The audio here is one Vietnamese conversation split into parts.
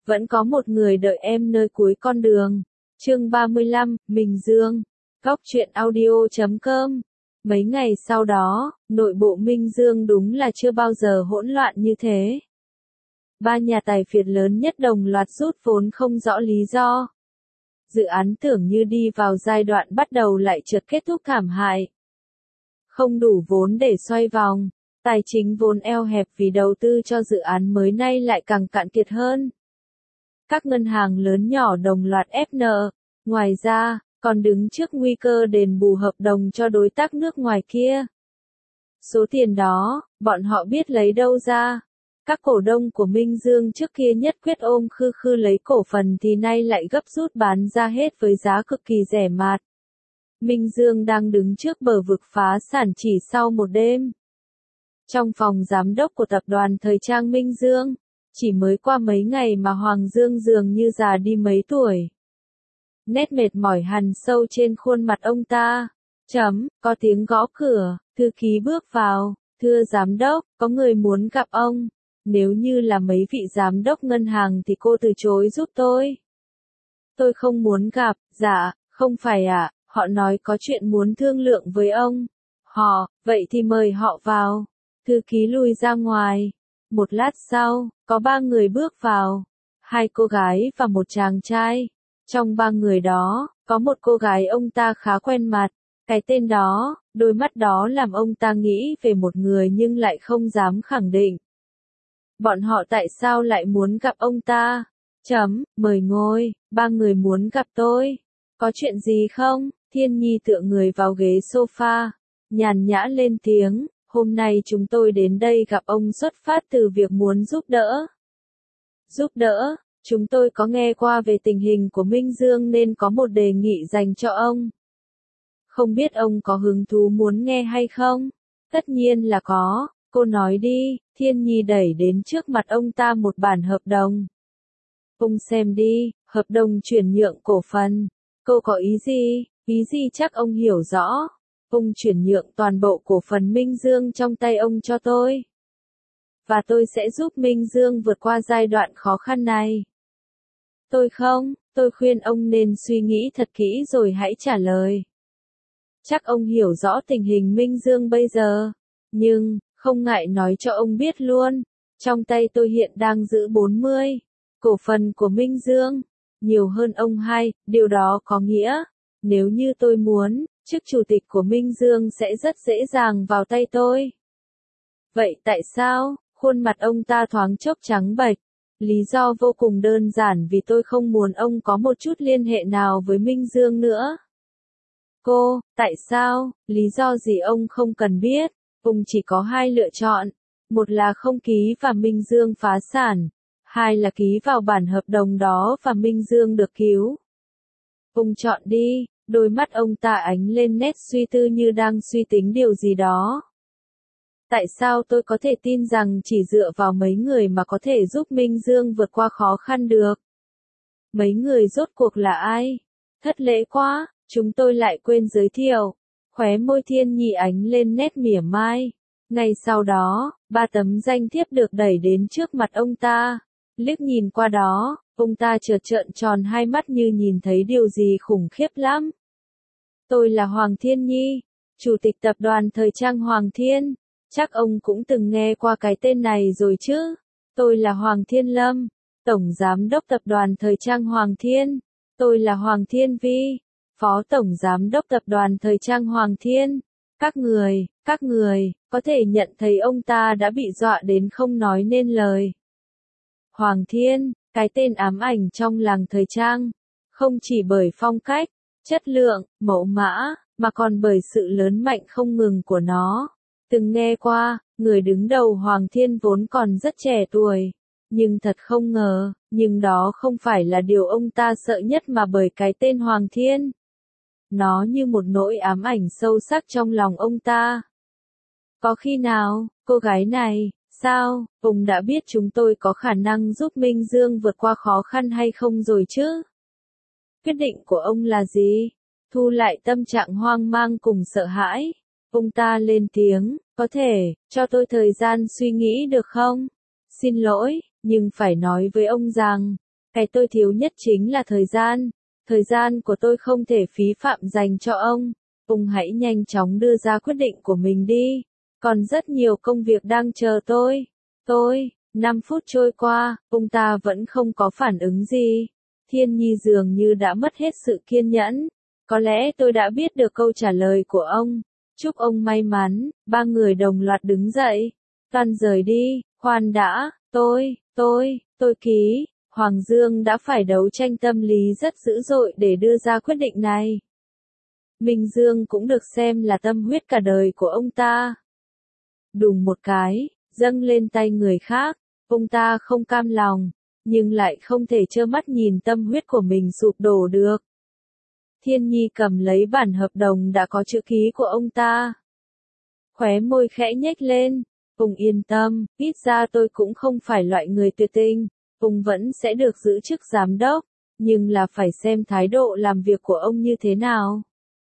Vẫn có một người đợi em nơi cuối con đường. Chương 35, Minh Dương. Góc truyện audio.com. Mấy ngày sau đó, nội bộ Minh Dương đúng là chưa bao giờ hỗn loạn như thế. Ba nhà tài phiệt lớn nhất đồng loạt rút vốn không rõ lý do. Dự án tưởng như đi vào giai đoạn bắt đầu lại chợt kết thúc thảm hại. Không đủ vốn để xoay vòng, tài chính vốn eo hẹp vì đầu tư cho dự án mới nay lại càng cạn kiệt hơn. Các ngân hàng lớn nhỏ đồng loạt ép nợ, ngoài ra, còn đứng trước nguy cơ đền bù hợp đồng cho đối tác nước ngoài kia. Số tiền đó, bọn họ biết lấy đâu ra. Các cổ đông của Minh Dương trước kia nhất quyết ôm khư khư lấy cổ phần thì nay lại gấp rút bán ra hết với giá cực kỳ rẻ mạt. Minh Dương đang đứng trước bờ vực phá sản chỉ sau một đêm. Trong phòng giám đốc của tập đoàn thời trang Minh Dương, chỉ mới qua mấy ngày mà Hoàng Dương dường như già đi mấy tuổi. Nét mệt mỏi hằn sâu trên khuôn mặt ông ta. Có tiếng gõ cửa, thư ký bước vào, thưa giám đốc, có người muốn gặp ông. Nếu như là mấy vị giám đốc ngân hàng thì cô từ chối giúp tôi. Tôi không muốn gặp, dạ, không phải ạ, họ nói có chuyện muốn thương lượng với ông. Vậy thì mời họ vào. Thư ký lui ra ngoài. Một lát sau, có 3 người bước vào. 2 cô gái và một chàng trai. Trong 3 người đó, có một cô gái ông ta khá quen mặt. Cái tên đó, đôi mắt đó làm ông ta nghĩ về một người nhưng lại không dám khẳng định. Bọn họ tại sao lại muốn gặp ông ta? Mời ngồi, 3 người muốn gặp tôi. Có chuyện gì không? Thiên Nhi tựa người vào ghế sofa, nhàn nhã lên tiếng, hôm nay chúng tôi đến đây gặp ông xuất phát từ việc muốn giúp đỡ. Giúp đỡ, chúng tôi có nghe qua về tình hình của Minh Dương nên có một đề nghị dành cho ông. Không biết ông có hứng thú muốn nghe hay không? Tất nhiên là có, cô nói đi. Thiên Nhi đẩy đến trước mặt ông ta một bản hợp đồng. Ông xem đi, hợp đồng chuyển nhượng cổ phần. Cô có ý gì? Ý gì chắc ông hiểu rõ. Ông chuyển nhượng toàn bộ cổ phần Minh Dương trong tay ông cho tôi. Và tôi sẽ giúp Minh Dương vượt qua giai đoạn khó khăn này. Tôi khuyên ông nên suy nghĩ thật kỹ rồi hãy trả lời. Chắc ông hiểu rõ tình hình Minh Dương bây giờ. Nhưng, không ngại nói cho ông biết luôn. Trong tay tôi hiện đang giữ 40 cổ phần của Minh Dương. Nhiều hơn ông 2, điều đó có nghĩa, nếu như tôi muốn, chức chủ tịch của Minh Dương sẽ rất dễ dàng vào tay tôi. Vậy tại sao? Khuôn mặt ông ta thoáng chốc trắng bệch. Lý do vô cùng đơn giản vì tôi không muốn ông có một chút liên hệ nào với Minh Dương nữa. Tại sao? Lý do gì ông không cần biết. Ông chỉ có 2 lựa chọn. Một là không ký và Minh Dương phá sản. 2 là ký vào bản hợp đồng đó và Minh Dương được cứu. Ông chọn đi. Đôi mắt ông ta ánh lên nét suy tư như đang suy tính điều gì đó. Tại sao tôi có thể tin rằng chỉ dựa vào mấy người mà có thể giúp Minh Dương vượt qua khó khăn được? Mấy người rốt cuộc là ai? Thất lễ quá, chúng tôi lại quên giới thiệu. Khóe môi Thiên Nhi ánh lên nét mỉa mai. Ngay sau đó, 3 tấm danh thiếp được đẩy đến trước mặt ông ta. Liếc nhìn qua đó, ông ta chợt trợn tròn 2 mắt như nhìn thấy điều gì khủng khiếp lắm. Tôi là Hoàng Thiên Nhi, chủ tịch tập đoàn thời trang Hoàng Thiên. Chắc ông cũng từng nghe qua cái tên này rồi chứ. Tôi là Hoàng Thiên Lâm, tổng giám đốc tập đoàn thời trang Hoàng Thiên. Tôi là Hoàng Thiên Vi, phó tổng giám đốc tập đoàn thời trang Hoàng Thiên. Các người, có thể nhận thấy ông ta đã bị dọa đến không nói nên lời. Hoàng Thiên, cái tên ám ảnh trong làng thời trang, không chỉ bởi phong cách, chất lượng, mẫu mã, mà còn bởi sự lớn mạnh không ngừng của nó. Từng nghe qua, người đứng đầu Hoàng Thiên vốn còn rất trẻ tuổi. Nhưng thật không ngờ, nhưng đó không phải là điều ông ta sợ nhất mà bởi cái tên Hoàng Thiên. Nó như một nỗi ám ảnh sâu sắc trong lòng ông ta. Có khi nào, cô gái này, sao, ông đã biết chúng tôi có khả năng giúp Minh Dương vượt qua khó khăn hay không rồi chứ? Quyết định của ông là gì? Thu lại tâm trạng hoang mang cùng sợ hãi. Ông ta lên tiếng, có thể, cho tôi thời gian suy nghĩ được không? Xin lỗi, nhưng phải nói với ông rằng, Cái tôi thiếu nhất chính là thời gian. Thời gian của tôi không thể phí phạm dành cho ông. Ông hãy nhanh chóng đưa ra quyết định của mình đi. Còn rất nhiều công việc đang chờ tôi. 5 phút trôi qua, ông ta vẫn không có phản ứng gì. Thiên Nhi dường như đã mất hết sự kiên nhẫn. Có lẽ tôi đã biết được câu trả lời của ông. Chúc ông may mắn. Ba người đồng loạt đứng dậy. Toàn rời đi. Khoan đã, tôi ký. Hoàng Dương đã phải đấu tranh tâm lý rất dữ dội để đưa ra quyết định này. Minh Dương cũng được xem là tâm huyết cả đời của ông ta. Đùng một cái, dâng lên tay người khác, ông ta không cam lòng, nhưng lại không thể trơ mắt nhìn tâm huyết của mình sụp đổ được. Thiên Nhi cầm lấy bản hợp đồng đã có chữ ký của ông ta. Khóe môi khẽ nhếch lên, ông yên tâm, ít ra tôi cũng không phải loại người tuyệt tình, ông vẫn sẽ được giữ chức giám đốc, nhưng là phải xem thái độ làm việc của ông như thế nào.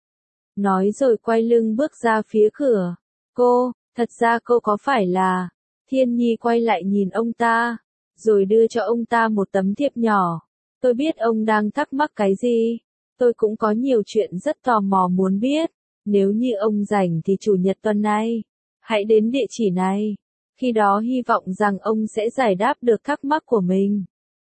Nói rồi quay lưng bước ra phía cửa. Cô, thật ra cô có phải là... Thiên Nhi quay lại nhìn ông ta, rồi đưa cho ông ta một tấm thiệp nhỏ. Tôi biết ông đang thắc mắc cái gì. Tôi cũng có nhiều chuyện rất tò mò muốn biết. Nếu như ông rảnh thì chủ nhật tuần này, hãy đến địa chỉ này. Khi đó hy vọng rằng ông sẽ giải đáp được thắc mắc của mình.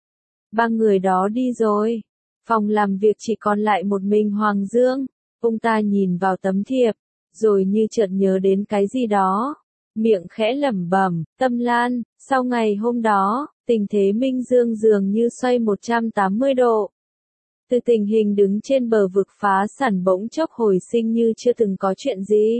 Ba người đó đi rồi. Phòng làm việc chỉ còn lại một mình Hoàng Dương. Ông ta nhìn vào tấm thiệp, rồi như chợt nhớ đến cái gì đó. Miệng khẽ lẩm bẩm, Tâm Lan, sau ngày hôm đó, tình thế Minh Dương dường như xoay 180 độ. Từ tình hình đứng trên bờ vực phá sản bỗng chốc hồi sinh như chưa từng có chuyện gì.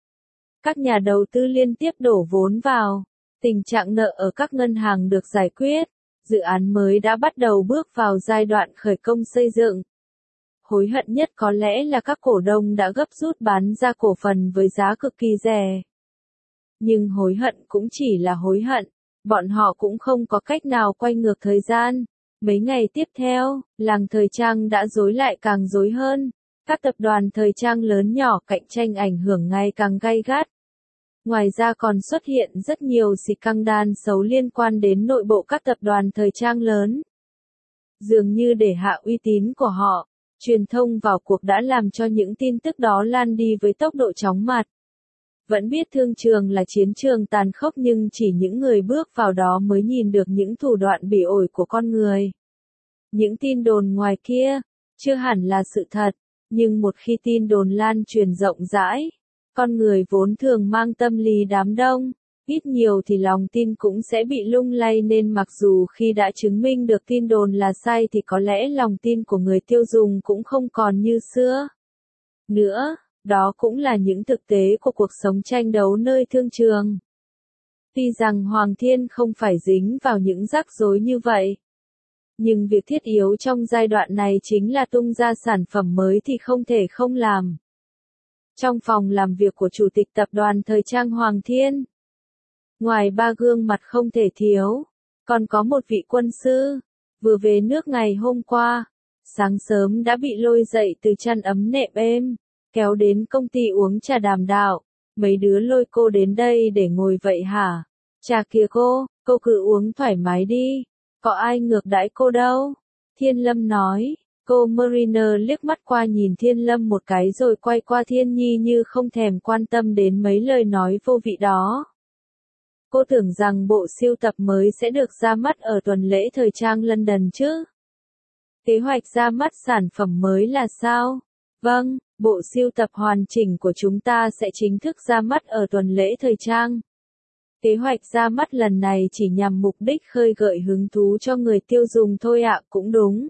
Các nhà đầu tư liên tiếp đổ vốn vào, tình trạng nợ ở các ngân hàng được giải quyết, dự án mới đã bắt đầu bước vào giai đoạn khởi công xây dựng. Hối hận nhất có lẽ là các cổ đông đã gấp rút bán ra cổ phần với giá cực kỳ rẻ. Nhưng hối hận cũng chỉ là hối hận, bọn họ cũng không có cách nào quay ngược thời gian. Mấy ngày tiếp theo, làng thời trang đã rối lại càng rối hơn. Các tập đoàn thời trang lớn nhỏ cạnh tranh ảnh hưởng ngày càng gay gắt. Ngoài ra còn xuất hiện rất nhiều scandal xấu liên quan đến nội bộ các tập đoàn thời trang lớn. Dường như để hạ uy tín của họ, truyền thông vào cuộc đã làm cho những tin tức đó lan đi với tốc độ chóng mặt. Vẫn biết thương trường là chiến trường tàn khốc nhưng chỉ những người bước vào đó mới nhìn được những thủ đoạn bỉ ổi của con người. Những tin đồn ngoài kia, chưa hẳn là sự thật, nhưng một khi tin đồn lan truyền rộng rãi, con người vốn thường mang tâm lý đám đông, ít nhiều thì lòng tin cũng sẽ bị lung lay nên mặc dù khi đã chứng minh được tin đồn là sai thì có lẽ lòng tin của người tiêu dùng cũng không còn như xưa. Nữa, đó cũng là những thực tế của cuộc sống tranh đấu nơi thương trường. Tuy rằng Hoàng Thiên không phải dính vào những rắc rối như vậy, nhưng việc thiết yếu trong giai đoạn này chính là tung ra sản phẩm mới thì không thể không làm. Trong phòng làm việc của Chủ tịch Tập đoàn Thời trang Hoàng Thiên, ngoài ba gương mặt không thể thiếu, còn có một vị quân sư, vừa về nước ngày hôm qua, sáng sớm đã bị lôi dậy từ chăn ấm nệm êm, kéo đến công ty uống trà đàm đạo. Mấy đứa lôi cô đến đây để ngồi vậy hả? Trà kìa cô cứ uống thoải mái đi, có ai ngược đãi cô đâu. Thiên Lâm nói. Cô Mariner liếc mắt qua nhìn Thiên Lâm một cái rồi quay qua Thiên Nhi như không thèm quan tâm đến mấy lời nói vô vị đó. Cô tưởng rằng bộ sưu tập mới sẽ được ra mắt ở tuần lễ thời trang London chứ? Kế hoạch ra mắt sản phẩm mới là sao? Vâng, bộ sưu tập hoàn chỉnh của chúng ta sẽ chính thức ra mắt ở tuần lễ thời trang. Kế hoạch ra mắt lần này chỉ nhằm mục đích khơi gợi hứng thú cho người tiêu dùng thôi ạ, cũng đúng.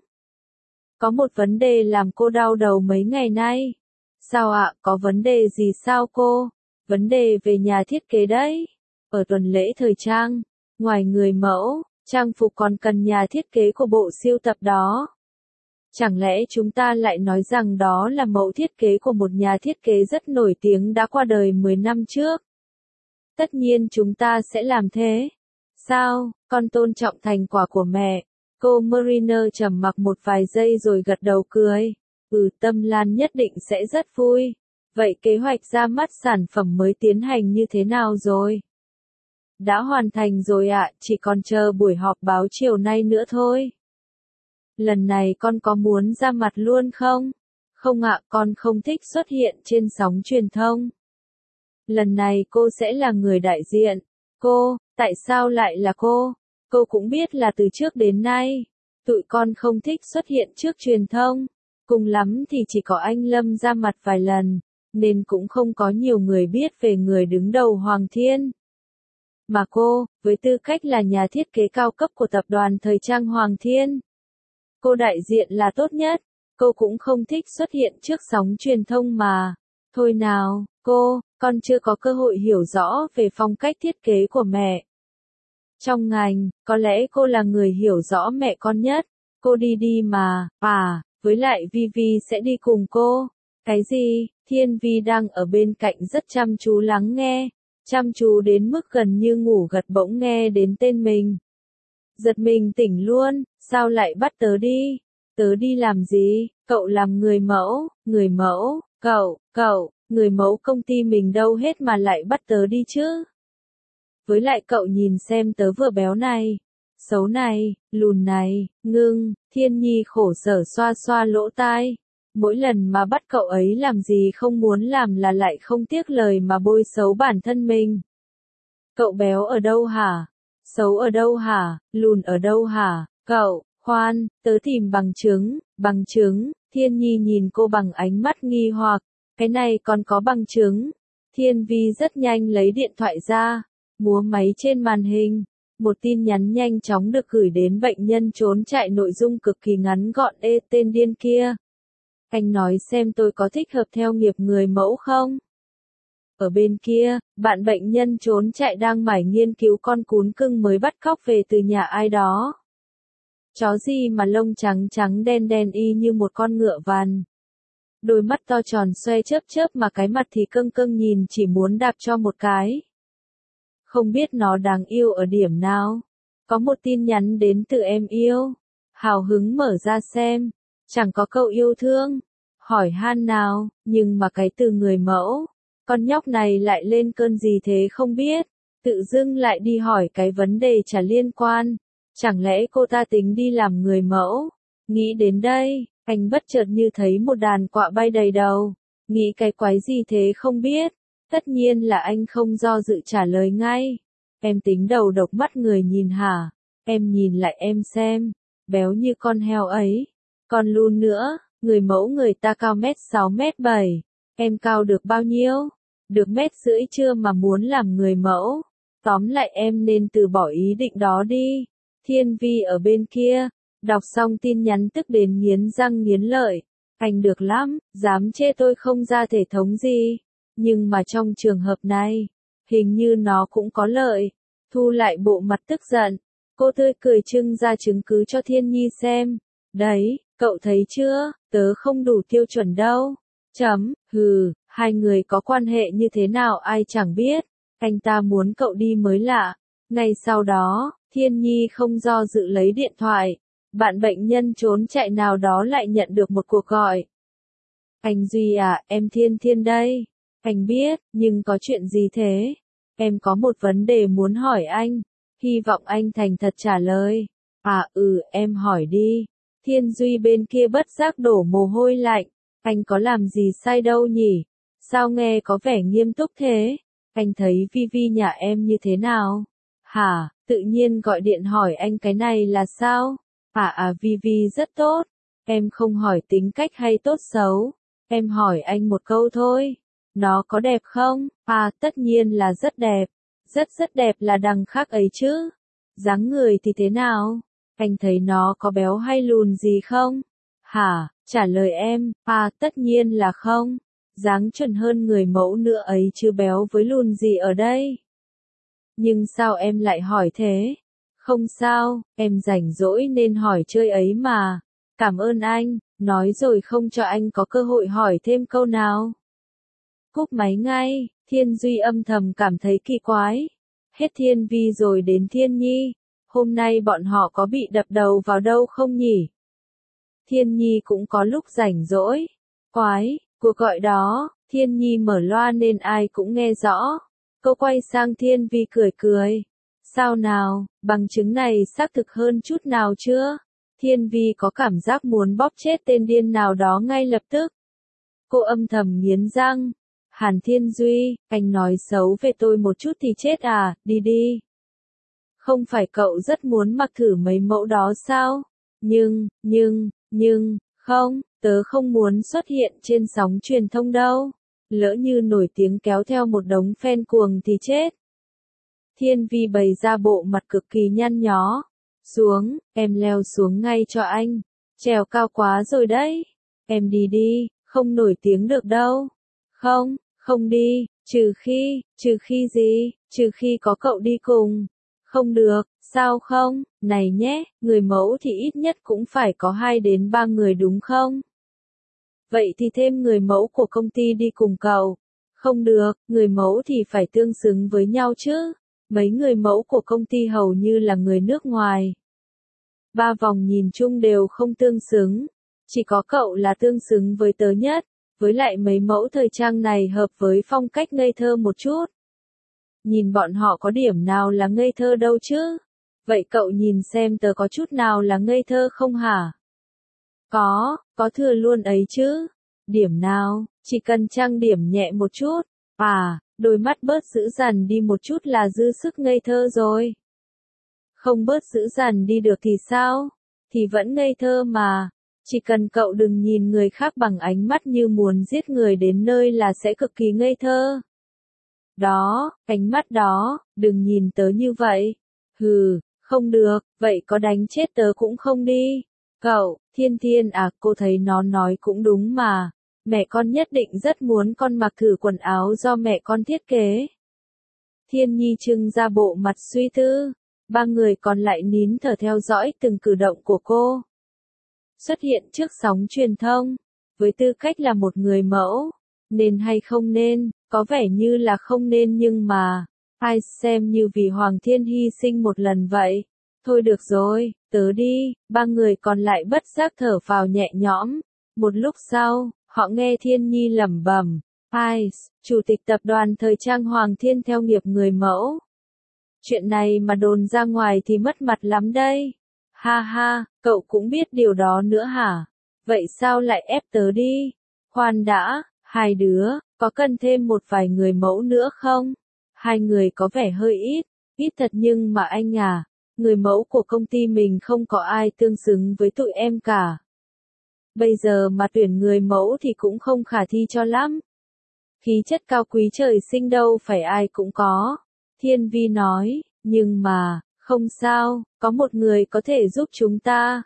Có một vấn đề làm cô đau đầu mấy ngày nay. Sao ạ, có vấn đề gì sao cô? Vấn đề về nhà thiết kế đấy. Ở tuần lễ thời trang, ngoài người mẫu, trang phục còn cần nhà thiết kế của bộ sưu tập đó. Chẳng lẽ chúng ta lại nói rằng đó là mẫu thiết kế của một nhà thiết kế rất nổi tiếng đã qua đời 10 năm trước? Tất nhiên chúng ta sẽ làm thế. Sao, con tôn trọng thành quả của mẹ. Cô Mariner trầm mặc một vài giây rồi gật đầu cười. Tâm Lan nhất định sẽ rất vui. Vậy kế hoạch ra mắt sản phẩm mới tiến hành như thế nào rồi? Đã hoàn thành rồi ạ, chỉ còn chờ buổi họp báo chiều nay nữa thôi. lần này con có muốn ra mặt luôn không? Không ạ, con không thích xuất hiện trên sóng truyền thông. Lần này cô sẽ là người đại diện. Cô, tại sao lại là cô? Cô cũng biết là từ trước đến nay, tụi con không thích xuất hiện trước truyền thông. Cùng lắm thì chỉ có anh Lâm ra mặt vài lần, nên cũng không có nhiều người biết về người đứng đầu Hoàng Thiên. Mà cô, với tư cách là nhà thiết kế cao cấp của tập đoàn thời trang Hoàng Thiên, cô đại diện là tốt nhất. Cô cũng không thích xuất hiện trước sóng truyền thông mà. Thôi nào, con chưa có cơ hội hiểu rõ về phong cách thiết kế của mẹ. Trong ngành, có lẽ cô là người hiểu rõ mẹ con nhất. Cô đi đi mà, với lại Vi sẽ đi cùng cô. Cái gì? Thiên Vi đang ở bên cạnh rất chăm chú lắng nghe. Chăm chú đến mức gần như ngủ gật bỗng nghe đến tên mình. Giật mình tỉnh luôn, sao lại bắt tớ đi? Tớ đi làm gì? Cậu làm người mẫu, cậu, người mẫu công ty mình đâu hết mà lại bắt tớ đi chứ? Với lại cậu nhìn xem tớ vừa béo này, xấu này, lùn này, Thiên Nhi khổ sở xoa xoa lỗ tai. Mỗi lần mà bắt cậu ấy làm gì không muốn làm là lại không tiếc lời mà bôi xấu bản thân mình. Cậu béo ở đâu hả? Xấu ở đâu hả? Lùn ở đâu hả? Cậu, khoan, tớ tìm bằng chứng, Thiên Nhi nhìn cô bằng ánh mắt nghi hoặc, cái này còn có bằng chứng. Thiên Vi rất nhanh lấy điện thoại ra, múa máy trên màn hình. Một tin nhắn nhanh chóng được gửi đến bệnh nhân trốn chạy, nội dung cực kỳ ngắn gọn. Tên điên kia. Anh nói xem tôi có thích hợp theo nghiệp người mẫu không? Ở bên kia, bạn bệnh nhân trốn chạy đang mải nghiên cứu con cún cưng mới bắt cóc về từ nhà ai đó. Chó gì mà lông trắng trắng đen đen y như một con ngựa vằn. Đôi mắt to tròn xoe chớp chớp mà cái mặt thì cưng cưng nhìn chỉ muốn đạp cho một cái. Không biết nó đáng yêu ở điểm nào. Có một tin nhắn đến từ em yêu. Hào hứng mở ra xem. Chẳng có câu yêu thương. Hỏi han nào, nhưng mà cái từ người mẫu. Con nhóc này lại lên cơn gì thế không biết. Tự dưng lại đi hỏi cái vấn đề chả liên quan. Chẳng lẽ cô ta tính đi làm người mẫu? Nghĩ đến đây, anh bất chợt như thấy một đàn quạ bay đầy đầu. Nghĩ cái quái gì thế không biết. Tất nhiên là anh không do dự trả lời ngay. Em tính đầu độc mắt người nhìn hả? Em nhìn lại em xem. Béo như con heo ấy. Còn lùn nữa, người mẫu người ta cao 1m6m7. Em cao được bao nhiêu? Được 1,5 m chưa mà muốn làm người mẫu. Tóm lại em nên từ bỏ ý định đó đi. Thiên Vi ở bên kia, đọc xong tin nhắn tức đến nghiến răng nghiến lợi. Anh được lắm, dám chê tôi không ra thể thống gì. Nhưng mà trong trường hợp này, hình như nó cũng có lợi. Thu lại bộ mặt tức giận. Cô tươi cười trưng ra chứng cứ cho Thiên Nhi xem. Đấy, cậu thấy chưa, tớ không đủ tiêu chuẩn đâu. Hai người có quan hệ như thế nào ai chẳng biết. Anh ta muốn cậu đi mới lạ. Ngay sau đó, Thiên Nhi không do dự lấy điện thoại. Bạn bệnh nhân trốn chạy nào đó lại nhận được một cuộc gọi. Anh Duy à, em Thiên đây. Anh biết, nhưng có chuyện gì thế? Em có một vấn đề muốn hỏi anh. Hy vọng anh thành thật trả lời. Em hỏi đi. Thiên Duy bên kia bất giác đổ mồ hôi lạnh. Anh có làm gì sai đâu nhỉ? Sao nghe có vẻ nghiêm túc thế? Anh thấy Vi nhà em như thế nào? Hả, tự nhiên gọi điện hỏi anh cái này là sao? Vi rất tốt. Em không hỏi tính cách hay tốt xấu. Em hỏi anh một câu thôi. Nó có đẹp không? Tất nhiên là rất đẹp. Rất đẹp là đằng khác ấy chứ. Dáng người thì thế nào? Anh thấy nó có béo hay lùn gì không? Hả, trả lời em, tất nhiên là không. Dáng chuẩn hơn người mẫu nữa ấy chứ béo với lùn gì ở đây. Nhưng sao em lại hỏi thế? Không sao, em rảnh rỗi nên hỏi chơi ấy mà. Cảm ơn anh, nói rồi không cho anh có cơ hội hỏi thêm câu nào. Cúp máy ngay, Thiên Duy âm thầm cảm thấy kỳ quái. Hết Thiên Vi rồi đến Thiên Nhi. Hôm nay bọn họ có bị đập đầu vào đâu không nhỉ? Thiên Nhi cũng có lúc rảnh rỗi. Quái, cuộc gọi đó, Thiên Nhi mở loa nên ai cũng nghe rõ. Cô quay sang Thiên Vi cười cười. Sao nào, bằng chứng này xác thực hơn chút nào chưa? Thiên Vi có cảm giác muốn bóp chết tên điên nào đó ngay lập tức. Cô âm thầm nghiến răng. Hàn Thiên Duy, anh nói xấu về tôi một chút thì chết à, đi đi. Không phải cậu rất muốn mặc thử mấy mẫu đó sao? Nhưng, không, tớ không muốn xuất hiện trên sóng truyền thông đâu. Lỡ như nổi tiếng kéo theo một đống fan cuồng thì chết. Thiên Vi bày ra bộ mặt cực kỳ nhăn nhó. Xuống, em leo xuống ngay cho anh. Trèo cao quá rồi đấy. Em đi đi, không nổi tiếng được đâu. Không đi, trừ khi gì, trừ khi có cậu đi cùng. Không được, sao không, này nhé, người mẫu thì ít nhất cũng phải có 2 đến 3 người đúng không? Vậy thì thêm người mẫu của công ty đi cùng cậu. Không được, người mẫu thì phải tương xứng với nhau chứ. Mấy người mẫu của công ty hầu như là người nước ngoài. 3 vòng nhìn chung đều không tương xứng. Chỉ có cậu là tương xứng với tớ nhất. Với lại mấy mẫu thời trang này hợp với phong cách ngây thơ một chút. Nhìn bọn họ có điểm nào là ngây thơ đâu chứ? Vậy cậu nhìn xem tớ có chút nào là ngây thơ không hả? Có thừa luôn ấy chứ. Điểm nào, chỉ cần trang điểm nhẹ một chút. À, đôi mắt bớt dữ dằn đi một chút là dư sức ngây thơ rồi. Không bớt dữ dằn đi được thì sao? Thì vẫn ngây thơ mà. Chỉ cần cậu đừng nhìn người khác bằng ánh mắt như muốn giết người đến nơi là sẽ cực kỳ ngây thơ. Đó, ánh mắt đó, đừng nhìn tớ như vậy. Hừ, không được, vậy có đánh chết tớ cũng không đi. Cậu, Thiên à, cô thấy nó nói cũng đúng mà. Mẹ con nhất định rất muốn con mặc thử quần áo do mẹ con thiết kế. Thiên Nhi trưng ra bộ mặt suy tư. 3 người còn lại nín thở theo dõi từng cử động của cô. Xuất hiện trước sóng truyền thông, với tư cách là một người mẫu, nên hay không nên, có vẻ như là không nên nhưng mà, ai xem như vì Hoàng Thiên hy sinh một lần vậy. Thôi được rồi, tớ đi, 3 người còn lại bất giác thở phào nhẹ nhõm. Một lúc sau, họ nghe Thiên Nhi lẩm bẩm, Chủ tịch tập đoàn thời trang Hoàng Thiên theo nghiệp người mẫu. Chuyện này mà đồn ra ngoài thì mất mặt lắm đây. Ha ha, cậu cũng biết điều đó nữa hả? Vậy sao lại ép tớ đi? Khoan đã, 2 đứa, có cần thêm một vài người mẫu nữa không? 2 người có vẻ hơi ít thật nhưng mà anh à, người mẫu của công ty mình không có ai tương xứng với tụi em cả. Bây giờ mà tuyển người mẫu thì cũng không khả thi cho lắm. Khí chất cao quý trời sinh đâu phải ai cũng có. Thiên Vi nói, nhưng mà, không sao, có một người có thể giúp chúng ta.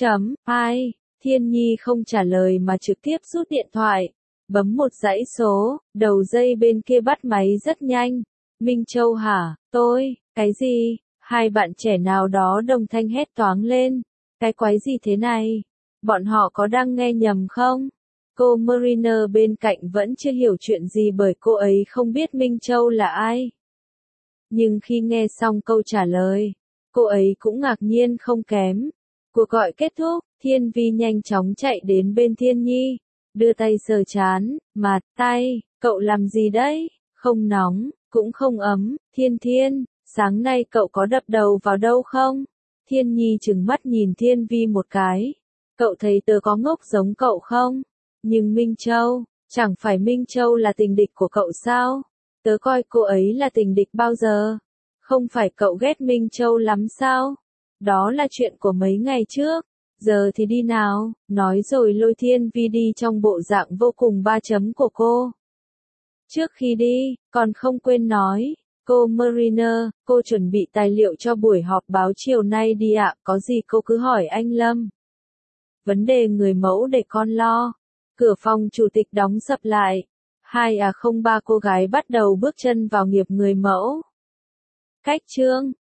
Ai? Thiên Nhi không trả lời mà trực tiếp rút điện thoại. Bấm một dãy số, đầu dây bên kia bắt máy rất nhanh. Minh Châu hả? Tôi, cái gì? 2 bạn trẻ nào đó đồng thanh hét toáng lên. Cái quái gì thế này? Bọn họ có đang nghe nhầm không? Cô Mariner bên cạnh vẫn chưa hiểu chuyện gì bởi cô ấy không biết Minh Châu là ai. Nhưng khi nghe xong câu trả lời, cô ấy cũng ngạc nhiên không kém. Cuộc gọi kết thúc, Thiên Vi nhanh chóng chạy đến bên Thiên Nhi, đưa tay sờ trán, mặt, tay, cậu làm gì đấy? Không nóng, cũng không ấm, Thiên, sáng nay cậu có đập đầu vào đâu không? Thiên Nhi trừng mắt nhìn Thiên Vi một cái. Cậu thấy tớ có ngốc giống cậu không? Nhưng Minh Châu, chẳng phải Minh Châu là tình địch của cậu sao? Tớ coi cô ấy là tình địch bao giờ? Không phải cậu ghét Minh Châu lắm sao? Đó là chuyện của mấy ngày trước. Giờ thì đi nào, nói rồi lôi Thiên Vi đi trong bộ dạng vô cùng 3 chấm của cô. Trước khi đi, còn không quên nói, cô Mariner, cô chuẩn bị tài liệu cho buổi họp báo chiều nay đi ạ, có gì cô cứ hỏi anh Lâm. Vấn đề người mẫu để con lo. Cửa phòng chủ tịch đóng sập lại. 203 cô gái bắt đầu bước chân vào nghiệp người mẫu. Cách chương